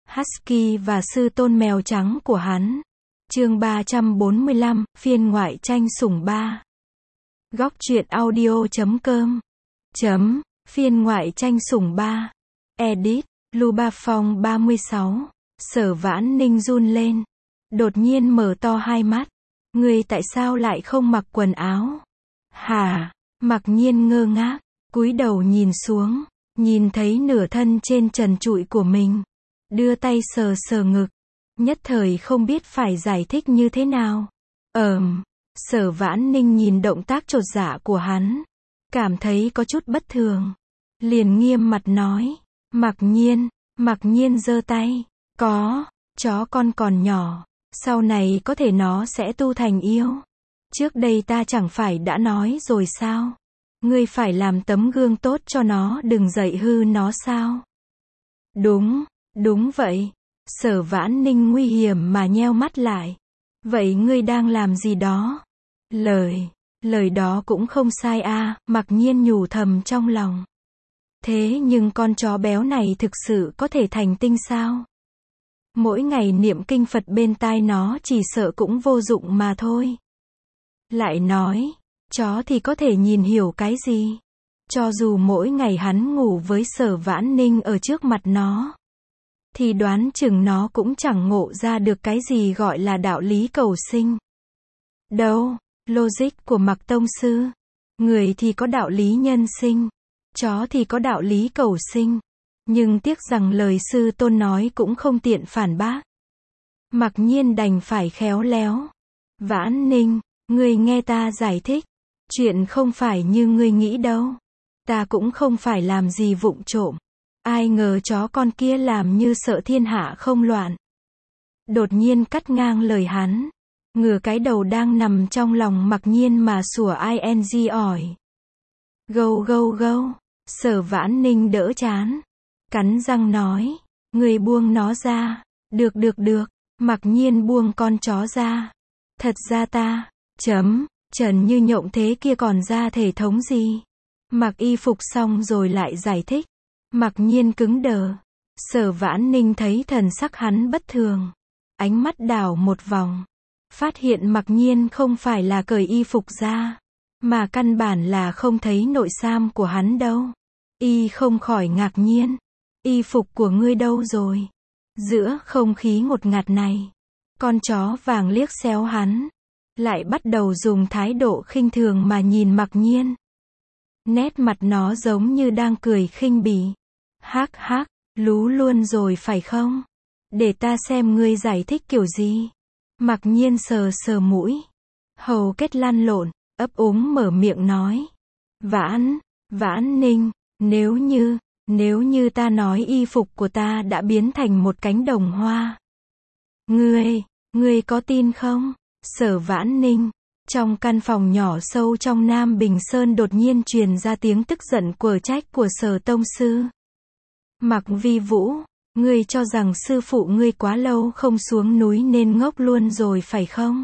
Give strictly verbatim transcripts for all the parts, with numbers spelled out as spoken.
Husky và sư tôn mèo trắng của hắn. Chương ba trăm bốn mươi lăm, phiên ngoại tranh sủng ba. Góc truyện audio chấm com. Chấm, phiên ngoại tranh sủng ba. Edit, Luba Phong ba mươi sáu. Sở Vãn Ninh run lên. Đột nhiên mở to hai mắt. Ngươi tại sao lại không mặc quần áo? Hả? Mặc nhiên ngơ ngác, cúi đầu nhìn xuống, nhìn thấy nửa thân trên trần trụi của mình. Đưa tay sờ sờ ngực. Nhất thời không biết phải giải thích như thế nào. Ờm, Sở Vãn Ninh nhìn động tác chột dạ của hắn. Cảm thấy có chút bất thường. Liền nghiêm mặt nói. Mặc nhiên, mặc nhiên giơ tay. Có, chó con còn nhỏ. Sau này có thể nó sẽ tu thành yêu. Trước đây ta chẳng phải đã nói rồi sao? Ngươi phải làm tấm gương tốt cho nó, đừng dạy hư nó sao? Đúng, đúng vậy. Sở Vãn Ninh nguy hiểm mà nheo mắt lại. Vậy ngươi đang làm gì đó? Lời, lời đó cũng không sai a, mặc nhiên nhủ thầm trong lòng. Thế nhưng con chó béo này thực sự có thể thành tinh sao? Mỗi ngày niệm kinh Phật bên tai nó chỉ sợ cũng vô dụng mà thôi. Lại nói, chó thì có thể nhìn hiểu cái gì? Cho dù mỗi ngày hắn ngủ với Sở Vãn Ninh ở trước mặt nó, thì đoán chừng nó cũng chẳng ngộ ra được cái gì gọi là đạo lý cầu sinh. Đâu, logic của Mặc tông sư. Người thì có đạo lý nhân sinh, chó thì có đạo lý cầu sinh. Nhưng tiếc rằng lời sư tôn nói cũng không tiện phản bác. Mặc nhiên đành phải khéo léo. Vãn Ninh, ngươi nghe ta giải thích. Chuyện không phải như ngươi nghĩ đâu. Ta cũng không phải làm gì vụng trộm. Ai ngờ chó con kia làm như sợ thiên hạ không loạn. Đột nhiên cắt ngang lời hắn. Ngửa cái đầu đang nằm trong lòng mặc nhiên mà sủa ing ỏi. Gâu gâu gâu. Sở Vãn Ninh đỡ chán. Cắn răng nói. Người buông nó ra. Được được được. Mặc nhiên buông con chó ra. Thật ra ta, chấm, trần như nhộng thế kia còn ra thể thống gì? Mặc y phục xong rồi lại giải thích. Mặc nhiên cứng đờ. Sở Vãn Ninh thấy thần sắc hắn bất thường. Ánh mắt đảo một vòng. Phát hiện mặc nhiên không phải là cởi y phục ra. Mà căn bản là không thấy nội sam của hắn đâu. Y không khỏi ngạc nhiên. Y phục của ngươi đâu rồi? Giữa không khí ngột ngạt này, con chó vàng liếc xéo hắn. Lại bắt đầu dùng thái độ khinh thường mà nhìn mặc nhiên. Nét mặt nó giống như đang cười khinh bỉ. Hắc hắc, lú luôn rồi phải không? Để ta xem ngươi giải thích kiểu gì. Mặc nhiên sờ sờ mũi. Hầu kết lăn lộn, ấp úng mở miệng nói. Vãn, Vãn Ninh, nếu như, nếu như ta nói y phục của ta đã biến thành một cánh đồng hoa. Ngươi, ngươi có tin không? Sở Vãn Ninh. Trong căn phòng nhỏ sâu trong Nam Bình Sơn đột nhiên truyền ra tiếng tức giận quở trách của Sở tông sư. Mặc Vi Vũ, ngươi cho rằng sư phụ ngươi quá lâu không xuống núi nên ngốc luôn rồi phải không?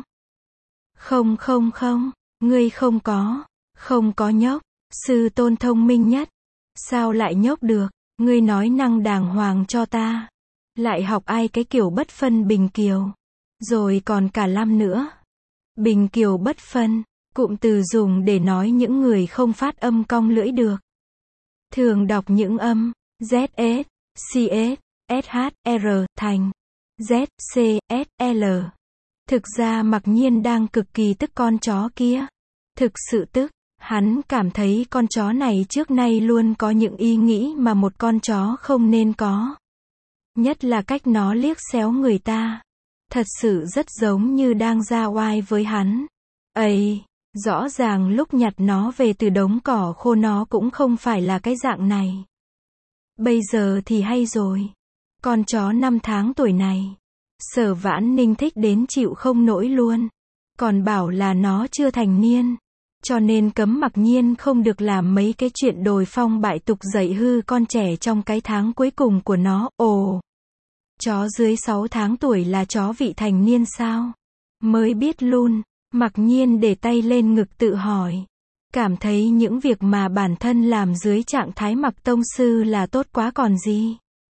Không không không, ngươi không có, không có nhốc, sư tôn thông minh nhất. Sao lại nhốc được? Ngươi nói năng đàng hoàng cho ta. Lại học ai cái kiểu bất phân bình kiều. Rồi còn cả lam nữa. Bình kiều bất phân, cụm từ dùng để nói những người không phát âm cong lưỡi được. Thường đọc những âm Z S, C S, S H, R thành Z, C, S, L. Thực ra mặc nhiên đang cực kỳ tức con chó kia. Thực sự tức. Hắn cảm thấy con chó này trước nay luôn có những ý nghĩ mà một con chó không nên có. Nhất là cách nó liếc xéo người ta. Thật sự rất giống như đang ra oai với hắn. Ây, rõ ràng lúc nhặt nó về từ đống cỏ khô nó cũng không phải là cái dạng này. Bây giờ thì hay rồi. Con chó năm tháng tuổi này. Sở Vãn Ninh thích đến chịu không nổi luôn. Còn bảo là nó chưa thành niên. Cho nên cấm mặc nhiên không được làm mấy cái chuyện đồi phong bại tục dạy hư con trẻ trong cái tháng cuối cùng của nó. Ồ, chó dưới sáu tháng tuổi là chó vị thành niên sao? Mới biết luôn. Mặc nhiên để tay lên ngực tự hỏi. Cảm thấy những việc mà bản thân làm dưới trạng thái Mặc tông sư là tốt quá còn gì.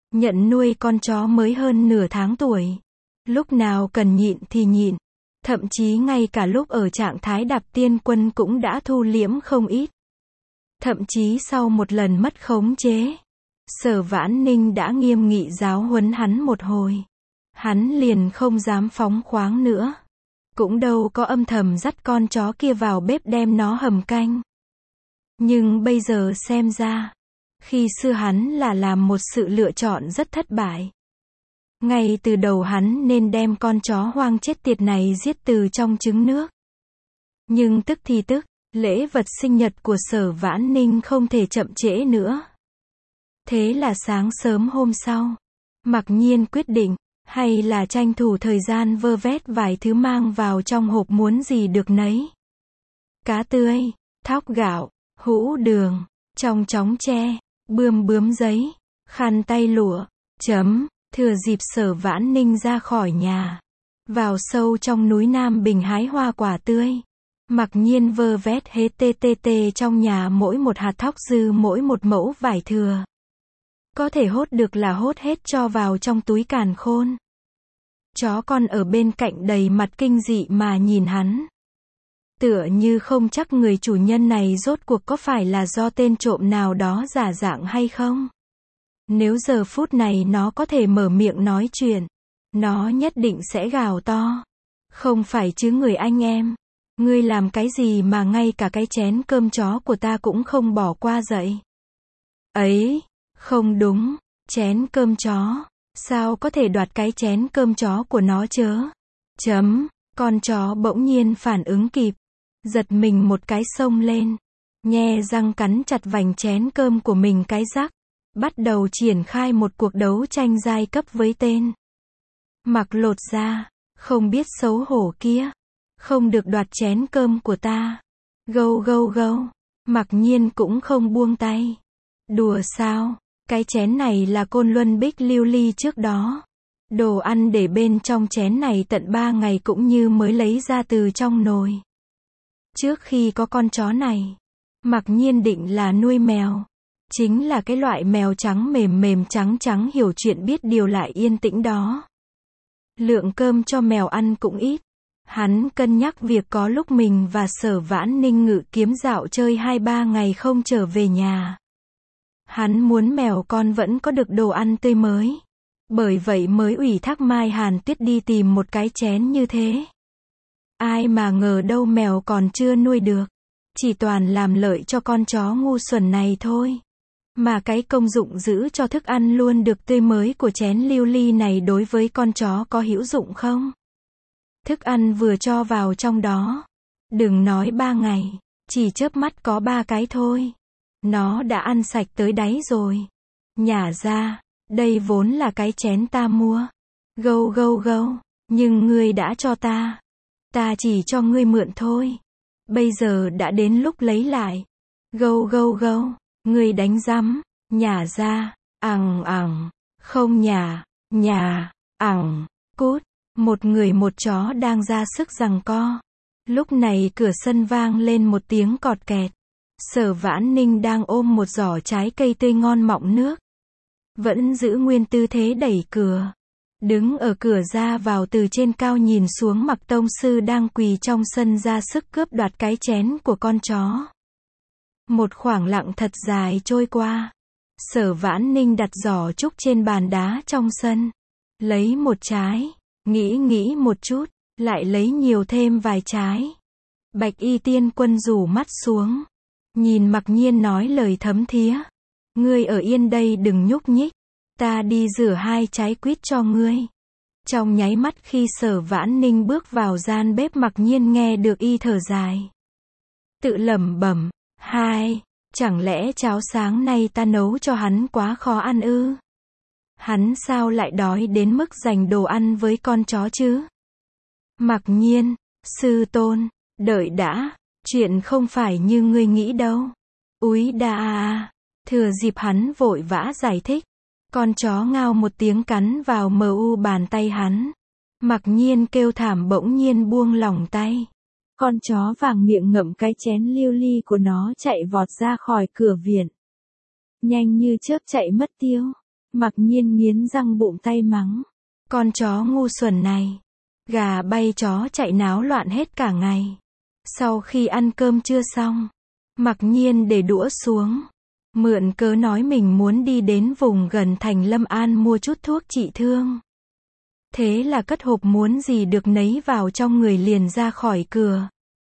Nhận nuôi con chó mới hơn nửa tháng tuổi. Lúc nào cần nhịn thì nhịn. Thậm chí ngay cả lúc ở trạng thái đạp tiên quân cũng đã thu liễm không ít. Thậm chí sau một lần mất khống chế, Sở Vãn Ninh đã nghiêm nghị giáo huấn hắn một hồi. Hắn liền không dám phóng khoáng nữa. Cũng đâu có âm thầm dắt con chó kia vào bếp đem nó hầm canh. Nhưng bây giờ xem ra, khi xưa hắn là làm một sự lựa chọn rất thất bại. Ngay từ đầu hắn nên đem con chó hoang chết tiệt này giết từ trong trứng nước. Nhưng tức thì tức, lễ vật sinh nhật của Sở Vãn Ninh không thể chậm trễ nữa. Thế là sáng sớm hôm sau, Mặc Nhiên quyết định, hay là tranh thủ thời gian vơ vét vài thứ mang vào trong hộp muốn gì được nấy. Cá tươi, thóc gạo, hũ đường, trong chóng tre, bươm bướm giấy, khăn tay lụa, chấm, thừa dịp Sở Vãn Ninh ra khỏi nhà, vào sâu trong núi Nam Bình hái hoa quả tươi. Mặc Nhiên vơ vét hết tê tê tê trong nhà mỗi một hạt thóc dư mỗi một mẫu vải thừa. Có thể hốt được là hốt hết cho vào trong túi càn khôn. Chó con ở bên cạnh đầy mặt kinh dị mà nhìn hắn. Tựa như không chắc người chủ nhân này rốt cuộc có phải là do tên trộm nào đó giả dạng hay không. Nếu giờ phút này nó có thể mở miệng nói chuyện, nó nhất định sẽ gào to. Không phải chứ người anh em. Ngươi làm cái gì mà ngay cả cái chén cơm chó của ta cũng không bỏ qua vậy? Ấy, không đúng, chén cơm chó. Sao có thể đoạt cái chén cơm chó của nó chớ? Chấm, con chó bỗng nhiên phản ứng kịp. Giật mình một cái xông lên. Nhe răng cắn chặt vành chén cơm của mình cái rắc. Bắt đầu triển khai một cuộc đấu tranh giai cấp với tên Mặc lột da, không biết xấu hổ kia. Không được đoạt chén cơm của ta. Gâu gâu gâu. Mặc Nhiên cũng không buông tay. Đùa sao? Cái chén này là Côn Luân Bích lưu ly trước đó. Đồ ăn để bên trong chén này tận ba ngày cũng như mới lấy ra từ trong nồi. Trước khi có con chó này, Mặc Nhiên định là nuôi mèo. Chính là cái loại mèo trắng mềm mềm trắng trắng hiểu chuyện biết điều lại yên tĩnh đó. Lượng cơm cho mèo ăn cũng ít. Hắn cân nhắc việc có lúc mình và Sở Vãn Ninh ngự kiếm dạo chơi hai ba ngày không trở về nhà. Hắn muốn mèo con vẫn có được đồ ăn tươi mới. Bởi vậy mới ủy thác Mai Hàn Tuyết đi tìm một cái chén như thế. Ai mà ngờ đâu mèo còn chưa nuôi được. Chỉ toàn làm lợi cho con chó ngu xuẩn này thôi. Mà cái công dụng giữ cho thức ăn luôn được tươi mới của chén lưu ly này đối với con chó có hữu dụng không? Thức ăn vừa cho vào trong đó. Đừng nói ba ngày, chỉ chớp mắt có ba cái thôi. Nó đã ăn sạch tới đáy rồi. Nhả ra, đây vốn là cái chén ta mua. Gâu gâu gâu, nhưng ngươi đã cho ta. Ta chỉ cho ngươi mượn thôi. Bây giờ đã đến lúc lấy lại. Gâu gâu gâu, ngươi đánh rắm, nhả ra, ằng ằng, không nhả, nhả, ằng, cút. Một người một chó đang ra sức giằng co. Lúc này cửa sân vang lên một tiếng cọt kẹt. Sở Vãn Ninh đang ôm một giỏ trái cây tươi ngon mọng nước. Vẫn giữ nguyên tư thế đẩy cửa. Đứng ở cửa ra vào từ trên cao nhìn xuống Mặc tông sư đang quỳ trong sân ra sức cướp đoạt cái chén của con chó. Một khoảng lặng thật dài trôi qua. Sở Vãn Ninh đặt giỏ trúc trên bàn đá trong sân. Lấy một trái. Nghĩ nghĩ một chút. Lại lấy nhiều thêm vài trái. Bạch y tiên quân rủ mắt xuống. Nhìn Mặc Nhiên nói lời thấm thía. Ngươi ở yên đây đừng nhúc nhích. Ta đi rửa hai trái quýt cho ngươi. Trong nháy mắt khi Sở Vãn Ninh bước vào gian bếp Mặc Nhiên nghe được y thở dài. Tự lẩm bẩm, hai, chẳng lẽ cháo sáng nay ta nấu cho hắn quá khó ăn ư? Hắn sao lại đói đến mức dành đồ ăn với con chó chứ? Mặc Nhiên, sư tôn, đợi đã, chuyện không phải như ngươi nghĩ đâu. Úi đà à, thừa dịp hắn vội vã giải thích. Con chó ngao một tiếng cắn vào mờ u bàn tay hắn. Mặc Nhiên kêu thảm bỗng nhiên buông lỏng tay. Con chó vàng miệng ngậm cái chén lưu ly của nó chạy vọt ra khỏi cửa viện. Nhanh như chớp chạy mất tiêu. Mặc Nhiên nghiến răng bụng tay mắng. Con chó ngu xuẩn này. Gà bay chó chạy náo loạn hết cả ngày. Sau khi ăn cơm trưa xong, Mặc Nhiên để đũa xuống. Mượn cớ nói mình muốn đi đến vùng gần thành Lâm An mua chút thuốc trị thương. Thế là cất hộp muốn gì được nấy vào trong người liền ra khỏi cửa.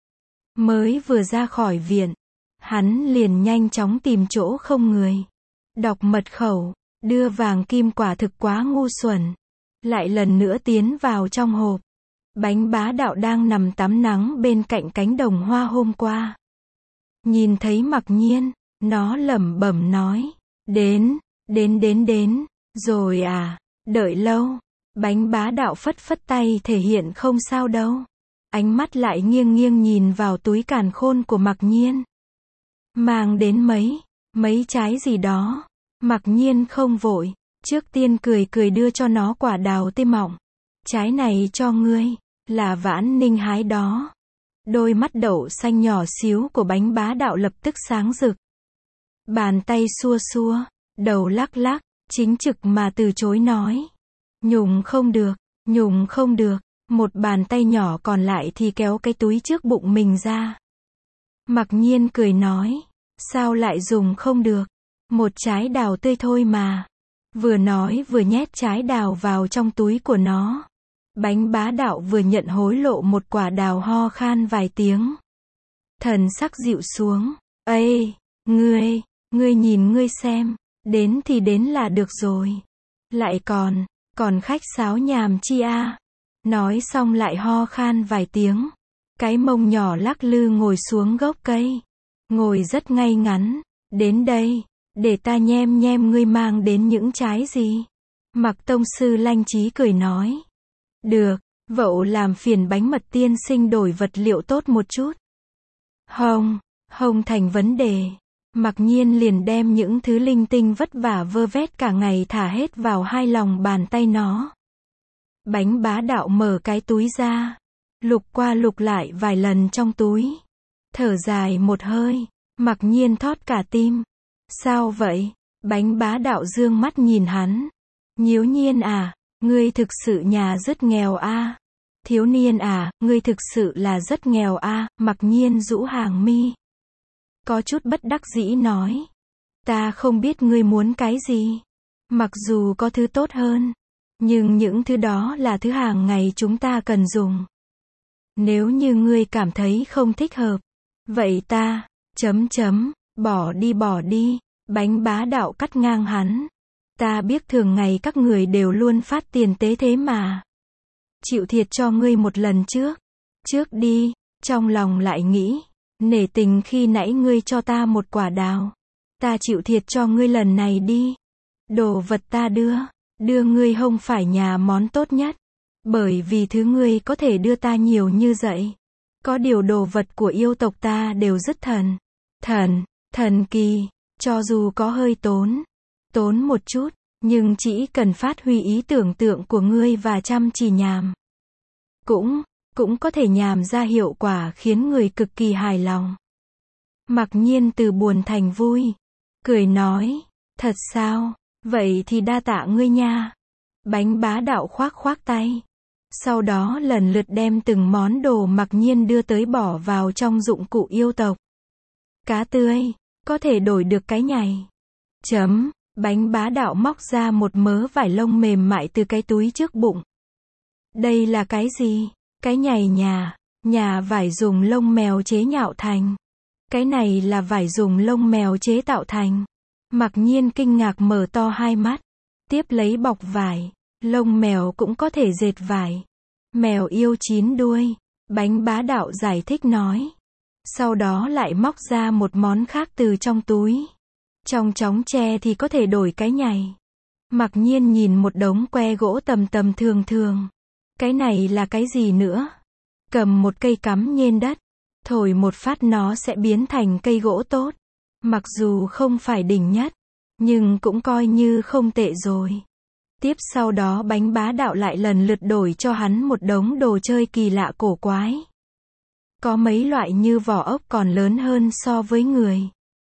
Mới vừa ra khỏi viện, hắn liền nhanh chóng tìm chỗ không người. Đọc mật khẩu, đưa vàng kim quả thực quá ngu xuẩn. Lại lần nữa tiến vào trong hộp. Bánh bá đạo đang nằm tắm nắng bên cạnh cánh đồng hoa hôm qua. Nhìn thấy Mặc Nhiên, nó lẩm bẩm nói. Đến, đến đến đến, rồi à, đợi lâu. Bánh bá đạo phất phất tay thể hiện không sao đâu. Ánh mắt lại nghiêng nghiêng nhìn vào túi càn khôn của Mặc Nhiên. Mang đến mấy, mấy trái gì đó. Mặc Nhiên không vội, trước tiên cười cười đưa cho nó quả đào tươi mọng. Trái này cho ngươi, là Vãn Ninh hái đó. Đôi mắt đậu xanh nhỏ xíu của bánh bá đạo lập tức sáng rực. Bàn tay xua xua, đầu lắc lắc, chính trực mà từ chối nói. Nhùng không được, nhùng không được. Một bàn tay nhỏ còn lại thì kéo cái túi trước bụng mình ra. Mặc Nhiên cười nói. Sao lại dùng không được? Một trái đào tươi thôi mà. Vừa nói vừa nhét trái đào vào trong túi của nó. Bánh bá đạo vừa nhận hối lộ một quả đào ho khan vài tiếng. Thần sắc dịu xuống. Ây, ngươi, ngươi nhìn ngươi xem. Đến thì đến là được rồi. Lại còn, còn khách sáo nhàm chi a. Nói xong lại ho khan vài tiếng. Cái mông nhỏ lắc lư ngồi xuống gốc cây. Ngồi rất ngay ngắn. Đến đây, để ta nhem nhem ngươi mang đến những trái gì. Mặc tông sư lanh trí cười nói. Được, vậu làm phiền bánh mật tiên sinh đổi vật liệu tốt một chút. Hông, hông thành vấn đề. Mặc Nhiên liền đem những thứ linh tinh vất vả vơ vét cả ngày thả hết vào hai lòng bàn tay nó. Bánh bá đạo mở cái túi ra. Lục qua lục lại vài lần trong túi. Thở dài một hơi. Mặc Nhiên thót cả tim. Sao vậy? Bánh bá đạo dương mắt nhìn hắn. Nhiếu Nhiên à, ngươi thực sự nhà rất nghèo a. À? Thiếu niên à, ngươi thực sự là rất nghèo a. À? Mặc Nhiên rũ hàng mi. Có chút bất đắc dĩ nói. Ta không biết ngươi muốn cái gì. Mặc dù có thứ tốt hơn. Nhưng những thứ đó là thứ hàng ngày chúng ta cần dùng. Nếu như ngươi cảm thấy không thích hợp. Vậy ta, chấm chấm, bỏ đi bỏ đi. Bánh bá đạo cắt ngang hắn. Ta biết thường ngày các người đều luôn phát tiền tế thế mà. Chịu thiệt cho ngươi một lần trước. Trước đi, trong lòng lại nghĩ. Nể tình khi nãy ngươi cho ta một quả đào. Ta chịu thiệt cho ngươi lần này đi. Đồ vật ta đưa. Đưa ngươi không phải nhà món tốt nhất. Bởi vì thứ ngươi có thể đưa ta nhiều như vậy. Có điều đồ vật của yêu tộc ta đều rất thần. Thần, thần kỳ. Cho dù có hơi tốn. Tốn một chút. Nhưng chỉ cần phát huy ý tưởng tượng của ngươi và chăm chỉ nhàm. Cũng, cũng có thể nhàm ra hiệu quả khiến người cực kỳ hài lòng. Mặc Nhiên từ buồn thành vui. Cười nói. Thật sao? Vậy thì đa tạ ngươi nha. Bánh bá đạo khoác khoác tay. Sau đó lần lượt đem từng món đồ Mặc Nhiên đưa tới bỏ vào trong dụng cụ yêu tộc. Cá tươi. Có thể đổi được cái nhầy. Chấm. Bánh bá đạo móc ra một mớ vải lông mềm mại từ cái túi trước bụng. Đây là cái gì? Cái nhầy nhà. Nhà vải dùng lông mèo chế nhạo thành. Cái này là vải dùng lông mèo chế tạo thành. Mặc Nhiên kinh ngạc mở to hai mắt. Tiếp lấy bọc vải. Lông mèo cũng có thể dệt vải. Mèo yêu chín đuôi. Bánh bá đạo giải thích nói. Sau đó lại móc ra một món khác từ trong túi. Trong chóng tre thì có thể đổi cái nhầy. Mặc Nhiên nhìn một đống que gỗ tầm tầm thường thường. Cái này là cái gì nữa? Cầm một cây cắm nhên đất. Thổi một phát nó sẽ biến thành cây gỗ tốt. Mặc dù không phải đỉnh nhất. Nhưng cũng coi như không tệ rồi. Tiếp sau đó bánh bá đạo lại lần lượt đổi cho hắn một đống đồ chơi kỳ lạ cổ quái. Có mấy loại như vỏ ốc còn lớn hơn so với người.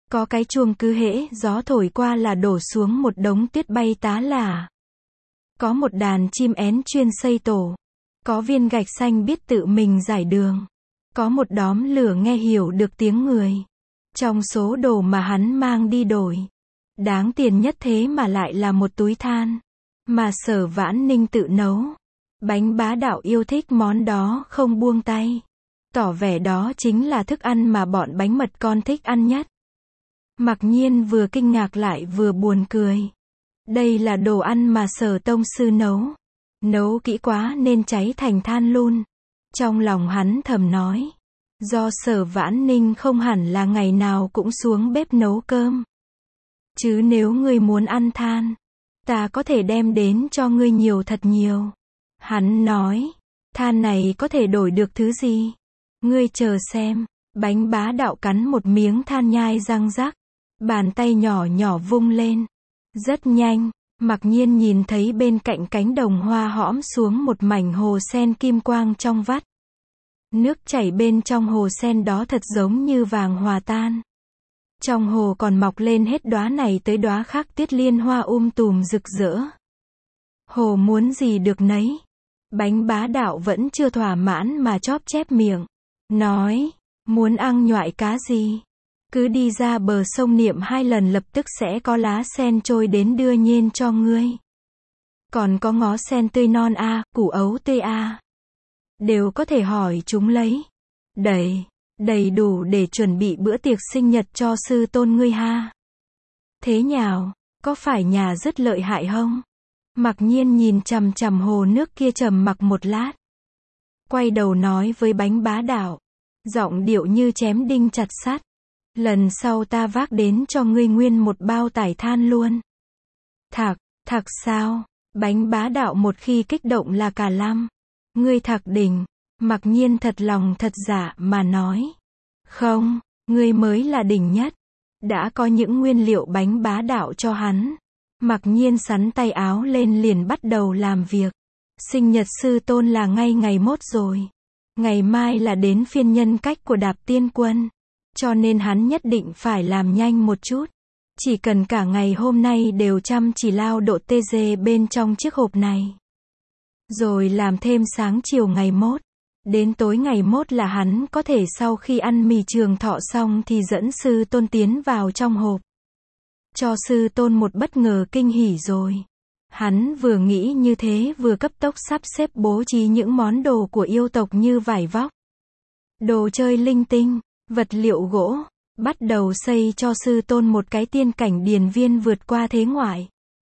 Có cái chuông cứ hễ gió thổi qua là đổ xuống một đống tuyết bay tá lả. Có một đàn chim én chuyên xây tổ. Có viên gạch xanh biết tự mình giải đường. Có một đóm lửa nghe hiểu được tiếng người. Trong số đồ mà hắn mang đi đổi, đáng tiền nhất thế mà lại là một túi than. Mà Sở Vãn Ninh tự nấu. Bánh bá đạo yêu thích món đó không buông tay. Tỏ vẻ đó chính là thức ăn mà bọn bánh mật con thích ăn nhất. Mặc Nhiên vừa kinh ngạc lại vừa buồn cười. Đây là đồ ăn mà Sở tông sư nấu. Nấu kỹ quá nên cháy thành than luôn. Trong lòng hắn thầm nói. Do Sở Vãn Ninh không hẳn là ngày nào cũng xuống bếp nấu cơm. Chứ nếu ngươi muốn ăn than, ta có thể đem đến cho ngươi nhiều thật nhiều. Hắn nói, than này có thể đổi được thứ gì? Ngươi chờ xem. Bánh bá đạo cắn một miếng than nhai răng rắc. Bàn tay nhỏ nhỏ vung lên. Rất nhanh, Mặc Nhiên nhìn thấy bên cạnh cánh đồng hoa hõm xuống một mảnh hồ sen kim quang trong vắt. Nước chảy bên trong hồ sen đó thật giống như vàng hòa tan. Trong hồ còn mọc lên hết đóa này tới đóa khác tiết liên hoa um tùm rực rỡ. Hồ muốn gì được nấy. Bánh bá đạo vẫn chưa thỏa mãn mà chóp chép miệng. Nói, muốn ăn nhoại cá gì? Cứ đi ra bờ sông niệm hai lần lập tức sẽ có lá sen trôi đến đưa nhiên cho ngươi. Còn có ngó sen tươi non a, củ ấu tươi a. Đều có thể hỏi chúng lấy. Đầy, đầy đủ để chuẩn bị bữa tiệc sinh nhật cho sư tôn ngươi ha. Thế nhào, có phải nhà rất lợi hại không? Mặc Nhiên nhìn chằm chằm hồ nước kia trầm mặc một lát. Quay đầu nói với bánh bá đạo. Giọng điệu như chém đinh chặt sắt. Lần sau ta vác đến cho ngươi nguyên một bao tải than luôn. Thạc, thạc sao? Bánh bá đạo một khi kích động là cả lăm. Ngươi thạc đỉnh. Mặc Nhiên thật lòng thật dạ mà nói. Không, ngươi mới là đỉnh nhất. Đã có những nguyên liệu bánh bá đạo cho hắn. Mặc Nhiên sắn tay áo lên liền bắt đầu làm việc. Sinh nhật sư tôn là ngay ngày mốt rồi. Ngày mai là đến phiên nhân cách của Đạp Tiên Quân. Cho nên hắn nhất định phải làm nhanh một chút. Chỉ cần cả ngày hôm nay đều chăm chỉ lao độ tê dê bên trong chiếc hộp này. Rồi làm thêm sáng chiều ngày mốt. Đến tối ngày mốt là hắn có thể sau khi ăn mì trường thọ xong thì dẫn sư tôn tiến vào trong hộp. Cho sư tôn một bất ngờ kinh hỉ rồi. Hắn vừa nghĩ như thế vừa cấp tốc sắp xếp bố trí những món đồ của yêu tộc như vải vóc, đồ chơi linh tinh, vật liệu gỗ. Bắt đầu xây cho sư tôn một cái tiên cảnh điền viên vượt qua thế ngoại.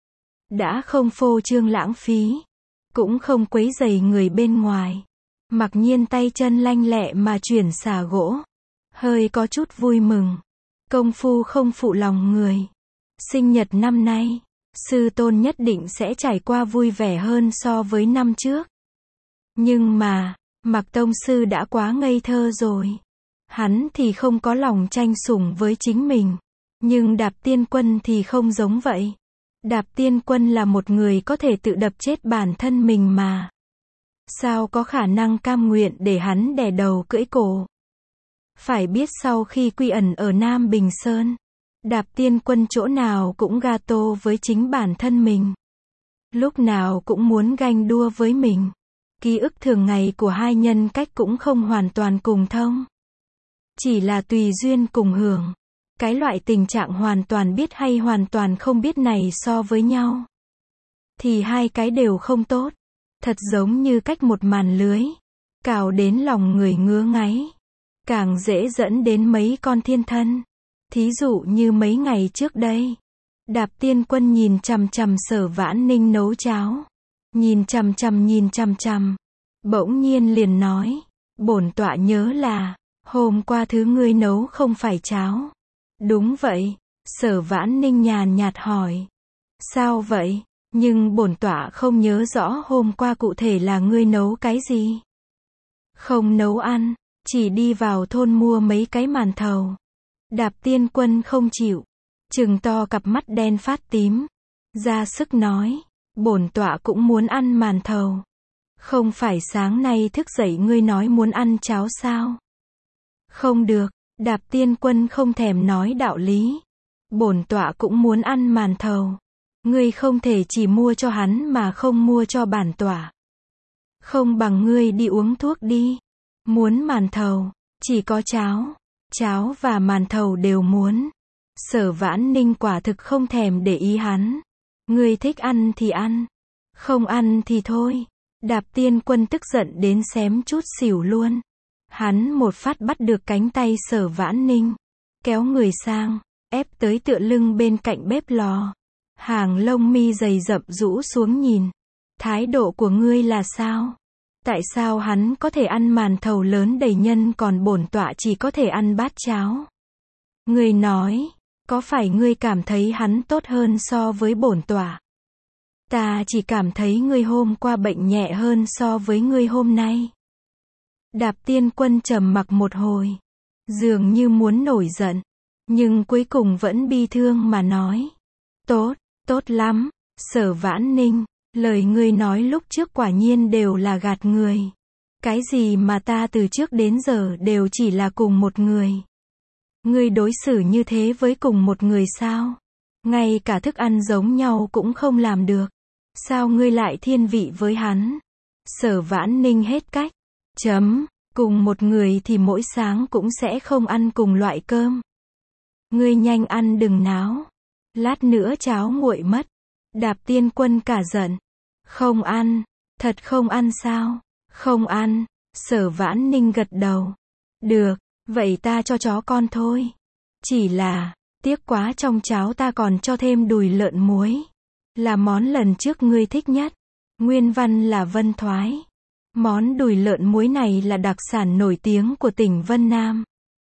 Đã không phô trương lãng phí, cũng không quấy rầy người bên ngoài. Mặc Nhiên tay chân lanh lẹ mà chuyển xà gỗ. Hơi có chút vui mừng. Công phu không phụ lòng người. Sinh nhật năm nay, sư tôn nhất định sẽ trải qua vui vẻ hơn so với năm trước. Nhưng mà, Mặc tông sư đã quá ngây thơ rồi. Hắn thì không có lòng tranh sủng với chính mình. Nhưng Đạp Tiên Quân thì không giống vậy. Đạp Tiên Quân là một người có thể tự đập chết bản thân mình mà. Sao có khả năng cam nguyện để hắn đè đầu cưỡi cổ? Phải biết sau khi quy ẩn ở Nam Bình Sơn, Đạp Tiên Quân chỗ nào cũng gato với chính bản thân mình. Lúc nào cũng muốn ganh đua với mình. Ký ức thường ngày của hai nhân cách cũng không hoàn toàn cùng thông. Chỉ là tùy duyên cùng hưởng. Cái loại tình trạng hoàn toàn biết hay hoàn toàn không biết này so với nhau, thì hai cái đều không tốt. Thật giống như cách một màn lưới, cào đến lòng người ngứa ngáy. Càng dễ dẫn đến mấy con thiên thân. Thí dụ như mấy ngày trước đây, Đạp Tiên Quân nhìn chằm chằm Sở Vãn Ninh nấu cháo. Nhìn chằm chằm nhìn chằm chằm. Bỗng nhiên liền nói, bổn tọa nhớ là, hôm qua thứ ngươi nấu không phải cháo. Đúng vậy. Sở Vãn Ninh nhàn nhạt hỏi. Sao vậy? Nhưng bổn tọa không nhớ rõ hôm qua cụ thể là ngươi nấu cái gì. Không nấu ăn, chỉ đi vào thôn mua mấy cái màn thầu. Đạp Tiên Quân không chịu, trừng to cặp mắt đen phát tím, ra sức nói, bổn tọa cũng muốn ăn màn thầu. Không phải sáng nay thức dậy ngươi nói muốn ăn cháo sao? Không được, Đạp Tiên Quân không thèm nói đạo lý. Bổn tọa cũng muốn ăn màn thầu. Ngươi không thể chỉ mua cho hắn mà không mua cho bản tọa. Không bằng ngươi đi uống thuốc đi. Muốn màn thầu, chỉ có cháo. Cháo và màn thầu đều muốn. Sở Vãn Ninh quả thực không thèm để ý hắn. Ngươi thích ăn thì ăn. Không ăn thì thôi. Đạp Tiên Quân tức giận đến xém chút xỉu luôn. Hắn một phát bắt được cánh tay Sở Vãn Ninh. Kéo người sang, ép tới tựa lưng bên cạnh bếp lò. Hàng lông mi dày rậm rũ xuống nhìn. Thái độ của ngươi là sao? Tại sao hắn có thể ăn màn thầu lớn đầy nhân còn bổn tọa chỉ có thể ăn bát cháo? Ngươi nói, có phải ngươi cảm thấy hắn tốt hơn so với bổn tọa? Ta chỉ cảm thấy ngươi hôm qua bệnh nhẹ hơn so với ngươi hôm nay. Đạp Tiên Quân trầm mặc một hồi, dường như muốn nổi giận, nhưng cuối cùng vẫn bi thương mà nói. Tốt, tốt lắm, Sở Vãn Ninh, lời ngươi nói lúc trước quả nhiên đều là gạt người. Cái gì mà ta từ trước đến giờ đều chỉ là cùng một người. Ngươi đối xử như thế với cùng một người sao? Ngay cả thức ăn giống nhau cũng không làm được. Sao ngươi lại thiên vị với hắn? Sở Vãn Ninh hết cách. Chấm, cùng một người thì mỗi sáng cũng sẽ không ăn cùng loại cơm. Ngươi nhanh ăn đừng náo. Lát nữa cháo nguội mất. Đạp Tiên Quân cả giận. Không ăn. Thật không ăn sao? Không ăn. Sở Vãn Ninh gật đầu. Được, vậy ta cho chó con thôi. Chỉ là, tiếc quá trong cháo ta còn cho thêm đùi lợn muối. Là món lần trước ngươi thích nhất. Nguyên văn là Vân Thoái. Món đùi lợn muối này là đặc sản nổi tiếng của tỉnh Vân Nam.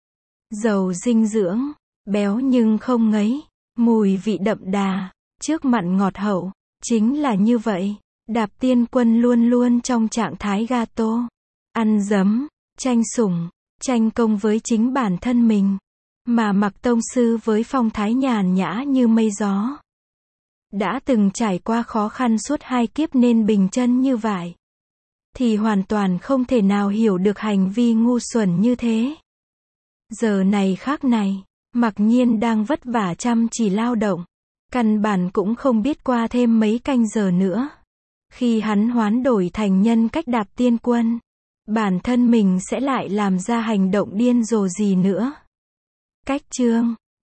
Giàu dinh dưỡng, béo nhưng không ngấy, mùi vị đậm đà, trước mặn ngọt hậu, chính là như vậy. Đạp Tiên Quân luôn luôn trong trạng thái gato, ăn dấm, tranh sủng, tranh công với chính bản thân mình, mà Mặc Tông Sư với phong thái nhàn nhã như mây gió. Đã từng trải qua khó khăn suốt hai kiếp nên bình chân như vậy, thì hoàn toàn không thể nào hiểu được hành vi ngu xuẩn như thế. Giờ này khác này, Mặc Nhiên đang vất vả chăm chỉ lao động, căn bản cũng không biết qua thêm mấy canh giờ nữa, khi hắn hoán đổi thành nhân cách Đạp Tiên Quân, bản thân mình sẽ lại làm ra hành động điên rồ gì nữa. Cách chương